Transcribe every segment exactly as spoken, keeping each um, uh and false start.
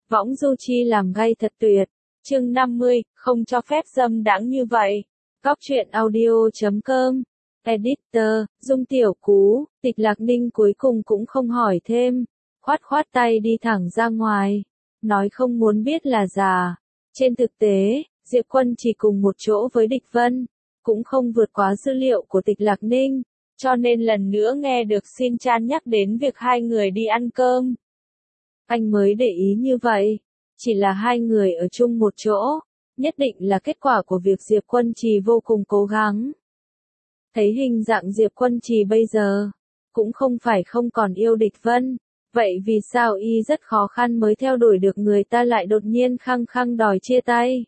Võng du chi làm gay thật tuyệt. Chương năm mươi, không cho phép dâm đãng như vậy. Góc truyện audio chấm com. Editor, Dung Tiểu Cú, Tịch Lạc Ninh cuối cùng cũng không hỏi thêm. Khoát khoát tay đi thẳng ra ngoài. Nói không muốn biết là già. Trên thực tế, Diệp Quân chỉ cùng một chỗ với Địch Vân. Cũng không vượt quá dữ liệu của Tịch Lạc Ninh. Cho nên lần nữa nghe được Xin Chan nhắc đến việc hai người đi ăn cơm. Anh mới để ý như vậy. Chỉ là hai người ở chung một chỗ. Nhất định là kết quả của việc Diệp Quân Trì vô cùng cố gắng. Thấy hình dạng Diệp Quân Trì bây giờ. Cũng không phải không còn yêu Địch Vân. Vậy vì sao y rất khó khăn mới theo đuổi được người ta lại đột nhiên khăng khăng đòi chia tay?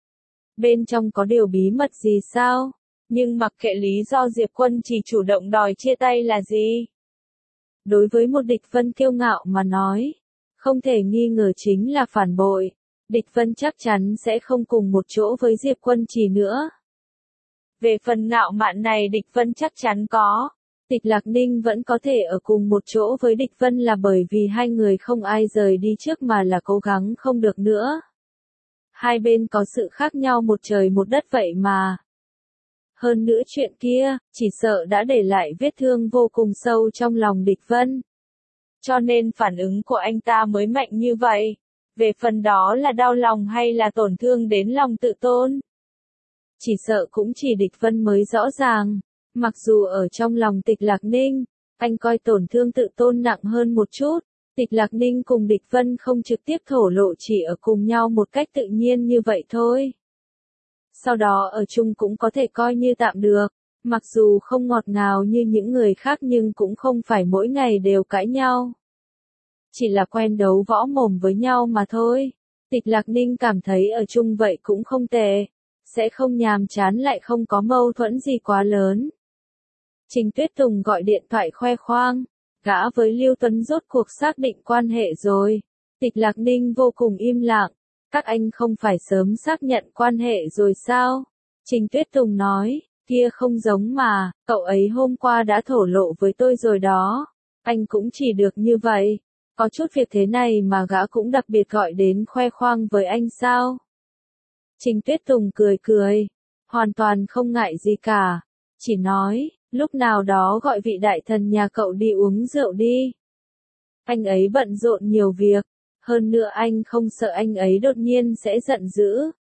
Bên trong có điều bí mật gì sao? Nhưng mặc kệ lý do Diệp Quân Trì chủ động đòi chia tay là gì? Đối với một Địch Vân kiêu ngạo mà nói, không thể nghi ngờ chính là phản bội. Địch Vân chắc chắn sẽ không cùng một chỗ với Diệp Quân Trì nữa. Về phần ngạo mạn này Địch Vân chắc chắn có. Tịch Lạc Ninh vẫn có thể ở cùng một chỗ với Địch Vân là bởi vì hai người không ai rời đi trước mà là cố gắng không được nữa. Hai bên có sự khác nhau một trời một đất vậy mà. Hơn nữa chuyện kia, chỉ sợ đã để lại vết thương vô cùng sâu trong lòng Địch Vân. Cho nên phản ứng của anh ta mới mạnh như vậy. Về phần đó là đau lòng hay là tổn thương đến lòng tự tôn. Chỉ sợ cũng chỉ Địch Vân mới rõ ràng. Mặc dù ở trong lòng Tịch Lạc Ninh, anh coi tổn thương tự tôn nặng hơn một chút. Tịch Lạc Ninh cùng Địch Vân không trực tiếp thổ lộ chỉ ở cùng nhau một cách tự nhiên như vậy thôi. Sau đó ở chung cũng có thể coi như tạm được. Mặc dù không ngọt ngào như những người khác nhưng cũng không phải mỗi ngày đều cãi nhau. Chỉ là quen đấu võ mồm với nhau mà thôi. Tịch Lạc Ninh cảm thấy ở chung vậy cũng không tệ. Sẽ không nhàm chán lại không có mâu thuẫn gì quá lớn. Trình Tuyết Tùng gọi điện thoại khoe khoang. Gã với Lưu Tuấn rốt cuộc xác định quan hệ rồi. Tịch Lạc Ninh vô cùng im lặng. Các anh không phải sớm xác nhận quan hệ rồi sao? Trình Tuyết Tùng nói, kia không giống mà, cậu ấy hôm qua đã thổ lộ với tôi rồi đó. Anh cũng chỉ được như vậy. Có chút việc thế này mà gã cũng đặc biệt gọi đến khoe khoang với anh sao? Trình Tuyết Tùng cười cười. Hoàn toàn không ngại gì cả. Chỉ nói, lúc nào đó gọi vị đại thần nhà cậu đi uống rượu đi. Anh ấy bận rộn nhiều việc. Hơn nữa anh không sợ anh ấy đột nhiên sẽ giận dữ.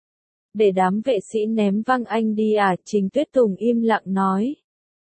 Để đám vệ sĩ ném văng anh đi à? Trình Tuyết Tùng im lặng nói.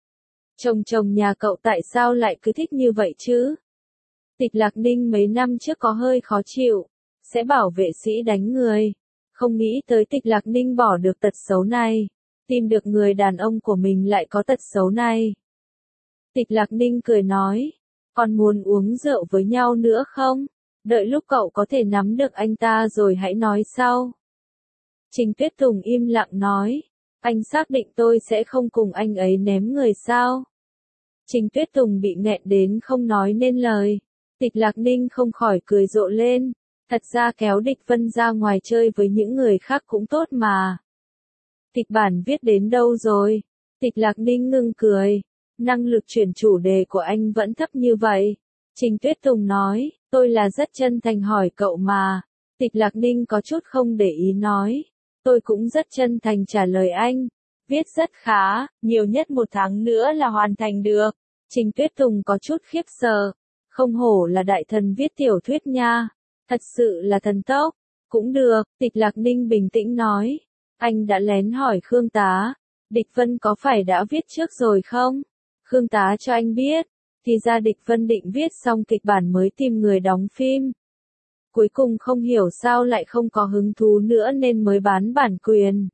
Chồng chồng nhà cậu tại sao lại cứ thích như vậy chứ? Tịch Lạc Ninh mấy năm trước có hơi khó chịu. Sẽ bảo vệ sĩ đánh người. Không nghĩ tới Tịch Lạc Ninh bỏ được tật xấu này. Tìm được người đàn ông của mình lại có tật xấu này. Tịch Lạc Ninh cười nói. Còn muốn uống rượu với nhau nữa không? Đợi lúc cậu có thể nắm được anh ta rồi hãy nói sau. Trình Tuyết Tùng im lặng nói. Anh xác định tôi sẽ không cùng anh ấy ném người sao? Trình Tuyết Tùng bị nghẹn đến không nói nên lời. Tịch Lạc Ninh không khỏi cười rộ lên. Thật ra kéo Địch Vân ra ngoài chơi với những người khác cũng tốt mà. Kịch bản viết đến đâu rồi? Tịch Lạc Ninh ngưng cười. Năng lực chuyển chủ đề của anh vẫn thấp như vậy. Trình Tuyết Tùng nói, tôi là rất chân thành hỏi cậu mà. Tịch Lạc Ninh có chút không để ý nói. Tôi cũng rất chân thành trả lời anh. Viết rất khá, nhiều nhất một tháng nữa là hoàn thành được. Trình Tuyết Tùng có chút khiếp sợ. Không hổ là đại thần viết tiểu thuyết nha. Thật sự là thần tốc. Cũng được, Tịch Lạc Ninh bình tĩnh nói. Anh đã lén hỏi Khương Tá. Địch Vân có phải đã viết trước rồi không? Khương Tá cho anh biết. Thì ra Địch Vân định viết xong kịch bản mới tìm người đóng phim. Cuối cùng không hiểu sao lại không có hứng thú nữa nên mới bán bản quyền.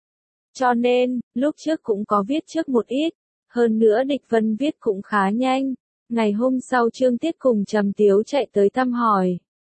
Cho nên, lúc trước cũng có viết trước một ít. Hơn nữa Địch Vân viết cũng khá nhanh. Ngày hôm sau Trương Tiết cùng Trầm Tiếu chạy tới thăm hỏi.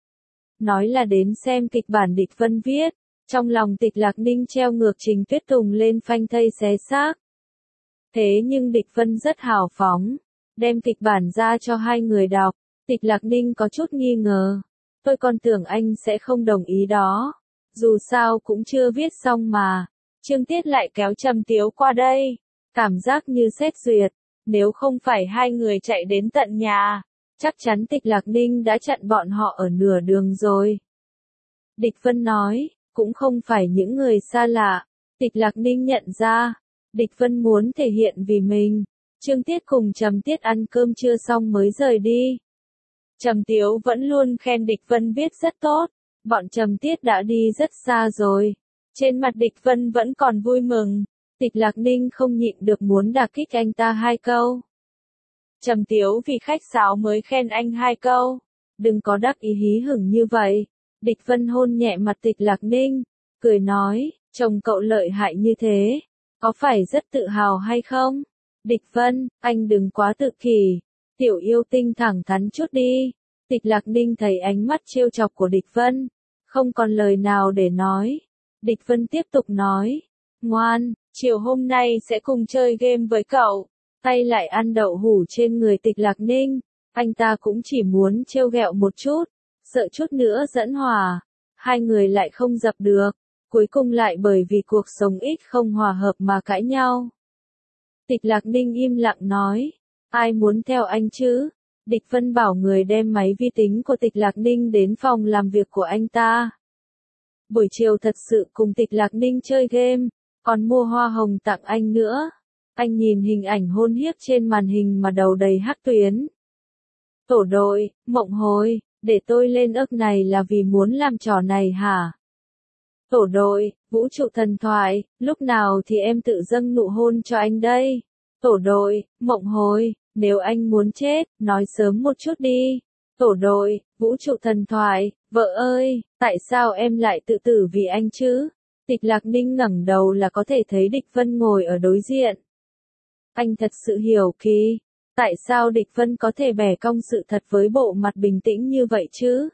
Nói là đến xem kịch bản Địch Vân viết. Trong lòng Tịch Lạc Ninh treo ngược Trình Tuyết Tùng lên phanh thây xé xác. Thế nhưng Địch Vân rất hào phóng. Đem kịch bản ra cho hai người đọc. Tịch Lạc Ninh có chút nghi ngờ. Tôi còn tưởng anh sẽ không đồng ý đó. Dù sao cũng chưa viết xong mà. Trương Tiết lại kéo Trầm Tiếu qua đây. Cảm giác như xét duyệt. Nếu không phải hai người chạy đến tận nhà, chắc chắn Tịch Lạc Ninh đã chặn bọn họ ở nửa đường rồi. Địch Vân nói, cũng không phải những người xa lạ. Tịch Lạc Ninh nhận ra, Địch Vân muốn thể hiện vì mình. Trương Tiết cùng Trầm Tiết ăn cơm trưa xong mới rời đi. Trầm Tiếu vẫn luôn khen Địch Vân viết rất tốt. Bọn Trầm Tiết đã đi rất xa rồi. Trên mặt Địch Vân vẫn còn vui mừng. Tịch Lạc Ninh không nhịn được muốn đả kích anh ta hai câu. Trầm Tiếu vì khách sáo mới khen anh hai câu. Đừng có đắc ý hí hửng như vậy. Địch Vân hôn nhẹ mặt Tịch Lạc Ninh, cười nói, chồng cậu lợi hại như thế, có phải rất tự hào hay không? Địch Vân, anh đừng quá tự kỷ. Tiểu yêu tinh thẳng thắn chút đi. Tịch Lạc Ninh thấy ánh mắt trêu chọc của Địch Vân, không còn lời nào để nói. Địch Vân tiếp tục nói, ngoan, chiều hôm nay sẽ cùng chơi game với cậu. Tay lại ăn đậu hủ trên người Tịch Lạc Ninh, anh ta cũng chỉ muốn trêu ghẹo một chút, sợ chút nữa dẫn hòa. Hai người lại không dập được, cuối cùng lại bởi vì cuộc sống ít không hòa hợp mà cãi nhau. Tịch Lạc Ninh im lặng nói, ai muốn theo anh chứ? Địch Vân bảo người đem máy vi tính của Tịch Lạc Ninh đến phòng làm việc của anh ta. Buổi chiều thật sự cùng Tịch Lạc Ninh chơi game, còn mua hoa hồng tặng anh nữa. Anh nhìn hình ảnh hôn hiếp trên màn hình mà đầu đầy hắc tuyến. Tổ đội, mộng hồi, để tôi lên ức này là vì muốn làm trò này hả? Tổ đội, vũ trụ thần thoại, lúc nào thì em tự dâng nụ hôn cho anh đây? Tổ đội, mộng hồi, nếu anh muốn chết, nói sớm một chút đi. Tổ đội, vũ trụ thần thoại, vợ ơi, tại sao em lại tự tử vì anh chứ? Tịch Lạc Ninh ngẩng đầu là có thể thấy Địch Vân ngồi ở đối diện. Anh thật sự hiểu kỳ, tại sao Địch Vân có thể bẻ cong sự thật với bộ mặt bình tĩnh như vậy chứ?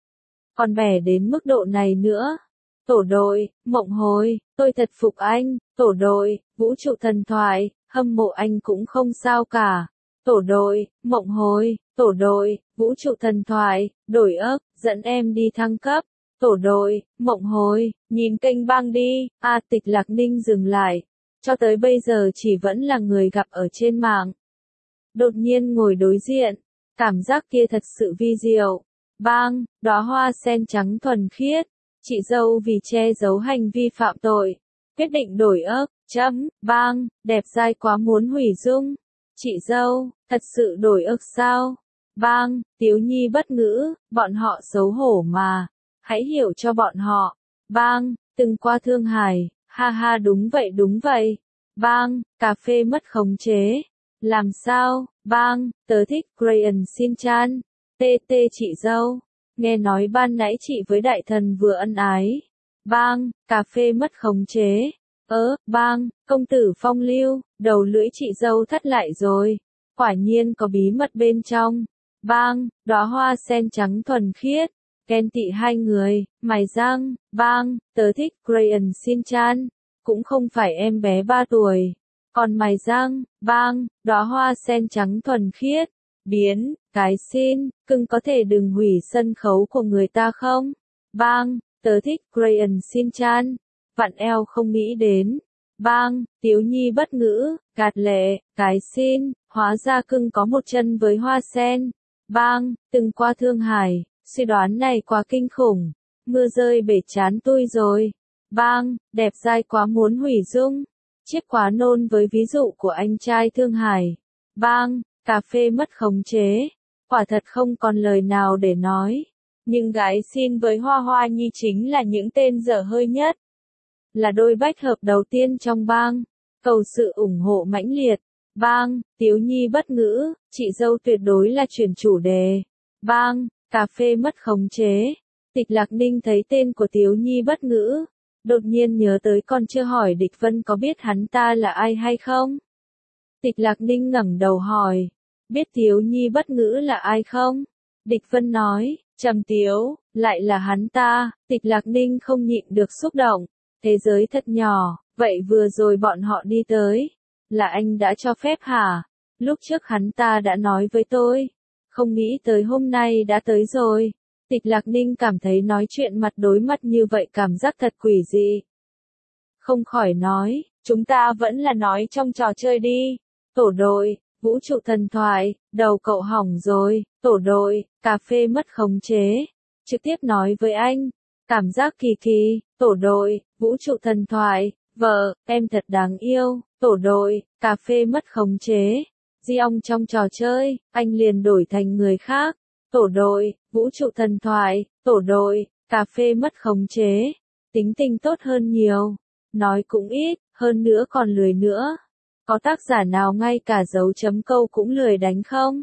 Còn bẻ đến mức độ này nữa. Tổ đội, mộng hồi, tôi thật phục anh. Tổ đội, vũ trụ thần thoại, hâm mộ anh cũng không sao cả. Tổ đội, mộng hồi, tổ đội, vũ trụ thần thoại, đổi ấp, dẫn em đi thăng cấp. Tổ đội, mộng hồi, nhìn kênh băng đi. À, Tịch Lạc Ninh dừng lại. Cho tới bây giờ chỉ vẫn là người gặp ở trên mạng. Đột nhiên ngồi đối diện, cảm giác kia thật sự vi diệu. Bang, đóa hoa sen trắng thuần khiết. Chị dâu vì che giấu hành vi phạm tội, quyết định đổi ấp, chấm, bang, đẹp dai quá muốn hủy dung. Chị dâu, thật sự đổi ức sao? Bang, Tiếu Nhi bất ngữ, bọn họ xấu hổ mà. Hãy hiểu cho bọn họ. Bang, từng qua Thương Hải, ha ha đúng vậy đúng vậy. Bang, cà phê mất khống chế. Làm sao? Bang, tớ thích Crayon Shin-chan. Tê tê chị dâu. Nghe nói ban nãy chị với đại thần vừa ân ái. Bang, cà phê mất khống chế. Ớ, bang, công tử phong lưu, đầu lưỡi chị dâu thắt lại rồi. Quả nhiên có bí mật bên trong. Bang, đóa hoa sen trắng thuần khiết. Ghen tị hai người, mài răng. Bang, tớ thích Crayon Shin-chan. Cũng không phải em bé ba tuổi. Còn mài răng. Bang, đóa hoa sen trắng thuần khiết. Biến, cái xin, cưng có thể đừng hủy sân khấu của người ta không? Bang, tớ thích Crayon Shin-chan. Vặn eo không nghĩ đến. Bang, Tiếu Nhi bất ngữ, gạt lệ, cái xin, hóa ra cưng có một chân với hoa sen. Bang, từng qua Thương Hải, suy đoán này quá kinh khủng. Mưa rơi bể chán tôi rồi. Bang, đẹp dai quá muốn hủy dung. Chiếc quá nôn với ví dụ của anh trai Thương Hải. Bang, cà phê mất khống chế. Quả thật không còn lời nào để nói. Nhưng gái xin với Hoa Hoa Nhi chính là những tên dở hơi nhất. Là đôi bách hợp đầu tiên trong bang. Cầu sự ủng hộ mãnh liệt. Bang, Tiếu Nhi bất ngữ, chị dâu tuyệt đối là chuyển chủ đề. Bang, cà phê mất khống chế. Tịch Lạc Ninh thấy tên của Tiếu Nhi bất ngữ. Đột nhiên nhớ tới còn chưa hỏi Địch Vân có biết hắn ta là ai hay không? Tịch Lạc Ninh ngẩng đầu hỏi. Biết Tiếu Nhi bất ngữ là ai không? Địch Vân nói, Trầm Tiếu, lại là hắn ta. Tịch Lạc Ninh không nhịn được xúc động. Thế giới thật nhỏ, vậy vừa rồi bọn họ đi tới. Là anh đã cho phép hả? Lúc trước hắn ta đã nói với tôi. Không nghĩ tới hôm nay đã tới rồi. Tịch Lạc Ninh cảm thấy nói chuyện mặt đối mặt như vậy cảm giác thật quỷ dị. Không khỏi nói, chúng ta vẫn là nói trong trò chơi đi. Tổ đội, vũ trụ thần thoại, đầu cậu hỏng rồi. Tổ đội, cà phê mất khống chế. Trực tiếp nói với anh. Cảm giác kỳ kỳ, tổ đội, vũ trụ thần thoại, vợ, em thật đáng yêu, tổ đội, cà phê mất khống chế. Di ong trong trò chơi, anh liền đổi thành người khác. Tổ đội, vũ trụ thần thoại, tổ đội, cà phê mất khống chế. Tính tình tốt hơn nhiều. Nói cũng ít, hơn nữa còn lười nữa. Có tác giả nào ngay cả dấu chấm câu cũng lười đánh không?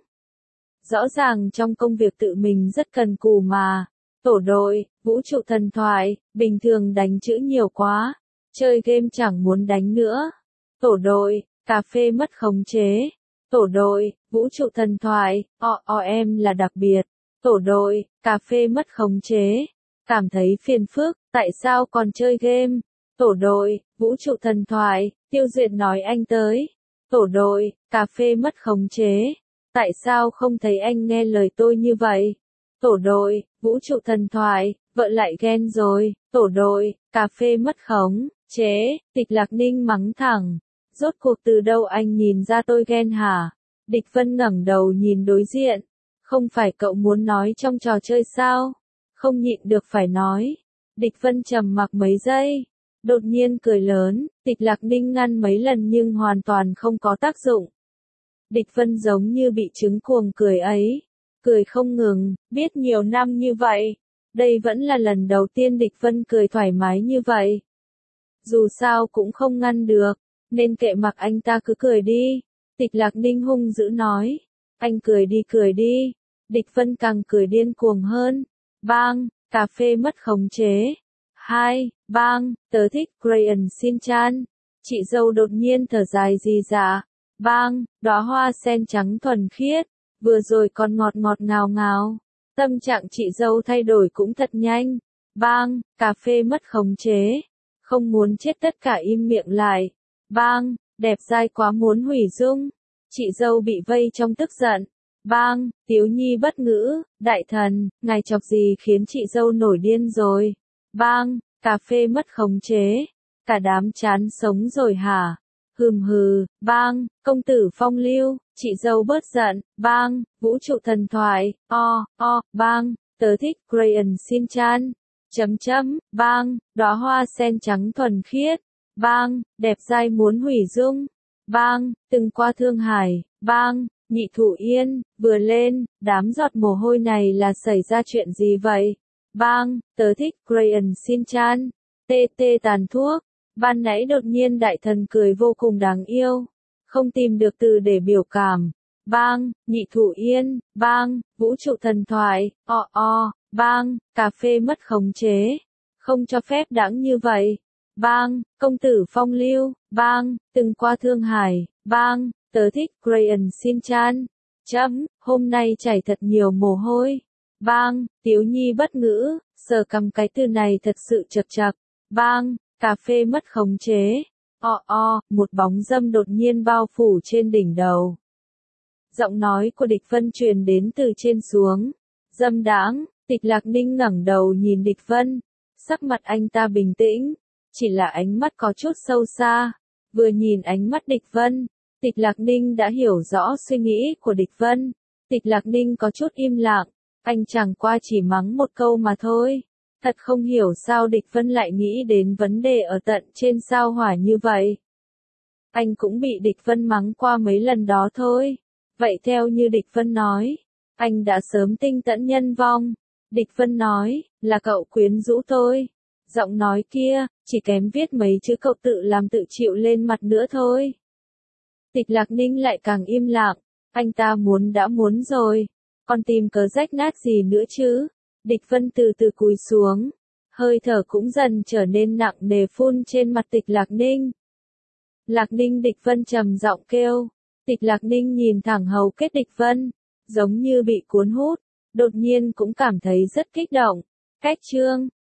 Rõ ràng trong công việc tự mình rất cần cù mà. Tổ đội, vũ trụ thần thoại, bình thường đánh chữ nhiều quá. Chơi game chẳng muốn đánh nữa. Tổ đội, cà phê mất khống chế. Tổ đội, vũ trụ thần thoại, o o em là đặc biệt. Tổ đội, cà phê mất khống chế. Cảm thấy phiền phức, tại sao còn chơi game? Tổ đội, vũ trụ thần thoại, Tiêu Duyệt nói anh tới. Tổ đội, cà phê mất khống chế. Tại sao không thấy anh nghe lời tôi như vậy? Tổ đội, vũ trụ thần thoại, vợ lại ghen rồi. Tổ đội, cà phê mất khống chế. Tịch Lạc Ninh mắng thẳng. Rốt cuộc từ đâu anh nhìn ra tôi ghen hả? Địch Vân ngẩng đầu nhìn đối diện. Không phải cậu muốn nói trong trò chơi sao? Không nhịn được phải nói. Địch Vân trầm mặc mấy giây. Đột nhiên cười lớn, Tịch Lạc Ninh ngăn mấy lần nhưng hoàn toàn không có tác dụng. Địch Vân giống như bị trứng cuồng cười ấy. Cười không ngừng, biết nhiều năm như vậy. Đây vẫn là lần đầu tiên Địch Vân cười thoải mái như vậy. Dù sao cũng không ngăn được, nên kệ mặc anh ta cứ cười đi. Tịch Lạc Ninh hung dữ nói. Anh cười đi cười đi. Địch Vân càng cười điên cuồng hơn. Bang, cà phê mất khống chế. Hai, bang, tớ thích Crayon Shin-chan. Chị dâu đột nhiên thở dài rì rả. Bang, đóa hoa sen trắng thuần khiết. Vừa rồi còn ngọt ngọt ngào ngào. Tâm trạng chị dâu thay đổi cũng thật nhanh. Bang, cà phê mất khống chế. Không muốn chết tất cả im miệng lại. Bang, đẹp dai quá muốn hủy dung. Chị dâu bị vây trong tức giận. Bang, Tiếu Nhi bất ngữ, đại thần, ngài chọc gì khiến chị dâu nổi điên rồi. Bang, cà phê mất khống chế. Cả đám chán sống rồi hả? Hừm hừ, bang, công tử phong lưu, chị dâu bớt giận. Bang, vũ trụ thần thoại, o, o, bang, tớ thích Crayon Shin-chan. Chấm chấm, bang, đóa hoa sen trắng thuần khiết. Bang, đẹp dai muốn hủy dung. Bang, từng qua Thương Hải. Bang, Nhị Thủ Yên, vừa lên, đám giọt mồ hôi này là xảy ra chuyện gì vậy? Bang, tớ thích Crayon Shin-chan. Tê tê tàn thuốc. Ban nãy đột nhiên đại thần cười vô cùng đáng yêu. Không tìm được từ để biểu cảm. Bang, Nhị Thủ Yên. Bang, vũ trụ thần thoại. O o, bang, cà phê mất khống chế. Không cho phép đãng như vậy. Bang, công tử phong lưu. Bang, từng qua Thương Hải. Bang, tớ thích Crayon Shin-chan. Chấm, hôm nay chảy thật nhiều mồ hôi. Bang, Tiếu Nhi bất ngữ, sờ cầm cái từ này thật sự chật chật. Bang, cà phê mất khống chế. O o, một bóng dâm đột nhiên bao phủ trên đỉnh đầu. Giọng nói của Địch Vân truyền đến từ trên xuống. Dâm đãng, Tịch Lạc Ninh ngẩng đầu nhìn Địch Vân. Sắc mặt anh ta bình tĩnh, chỉ là ánh mắt có chút sâu xa. Vừa nhìn ánh mắt Địch Vân, Tịch Lạc Ninh đã hiểu rõ suy nghĩ của Địch Vân. Tịch Lạc Ninh có chút im lặng, anh chẳng qua chỉ mắng một câu mà thôi. Thật không hiểu sao Địch Vân lại nghĩ đến vấn đề ở tận trên sao hỏa như vậy. Anh cũng bị Địch Vân mắng qua mấy lần đó thôi. Vậy theo như Địch Vân nói, anh đã sớm tinh tẫn nhân vong. Địch Vân nói, là cậu quyến rũ tôi. Giọng nói kia, chỉ kém viết mấy chữ cậu tự làm tự chịu lên mặt nữa thôi. Tịch Lạc Ninh lại càng im lặng, anh ta muốn đã muốn rồi, còn tìm cớ rách nát gì nữa chứ. Địch Vân từ từ cúi xuống, hơi thở cũng dần trở nên nặng nề phun trên mặt Tịch Lạc Ninh. Lạc Ninh, Địch Vân trầm giọng kêu. Tịch Lạc Ninh nhìn thẳng hầu kết Địch Vân, giống như bị cuốn hút, đột nhiên cũng cảm thấy rất kích động. Cách chương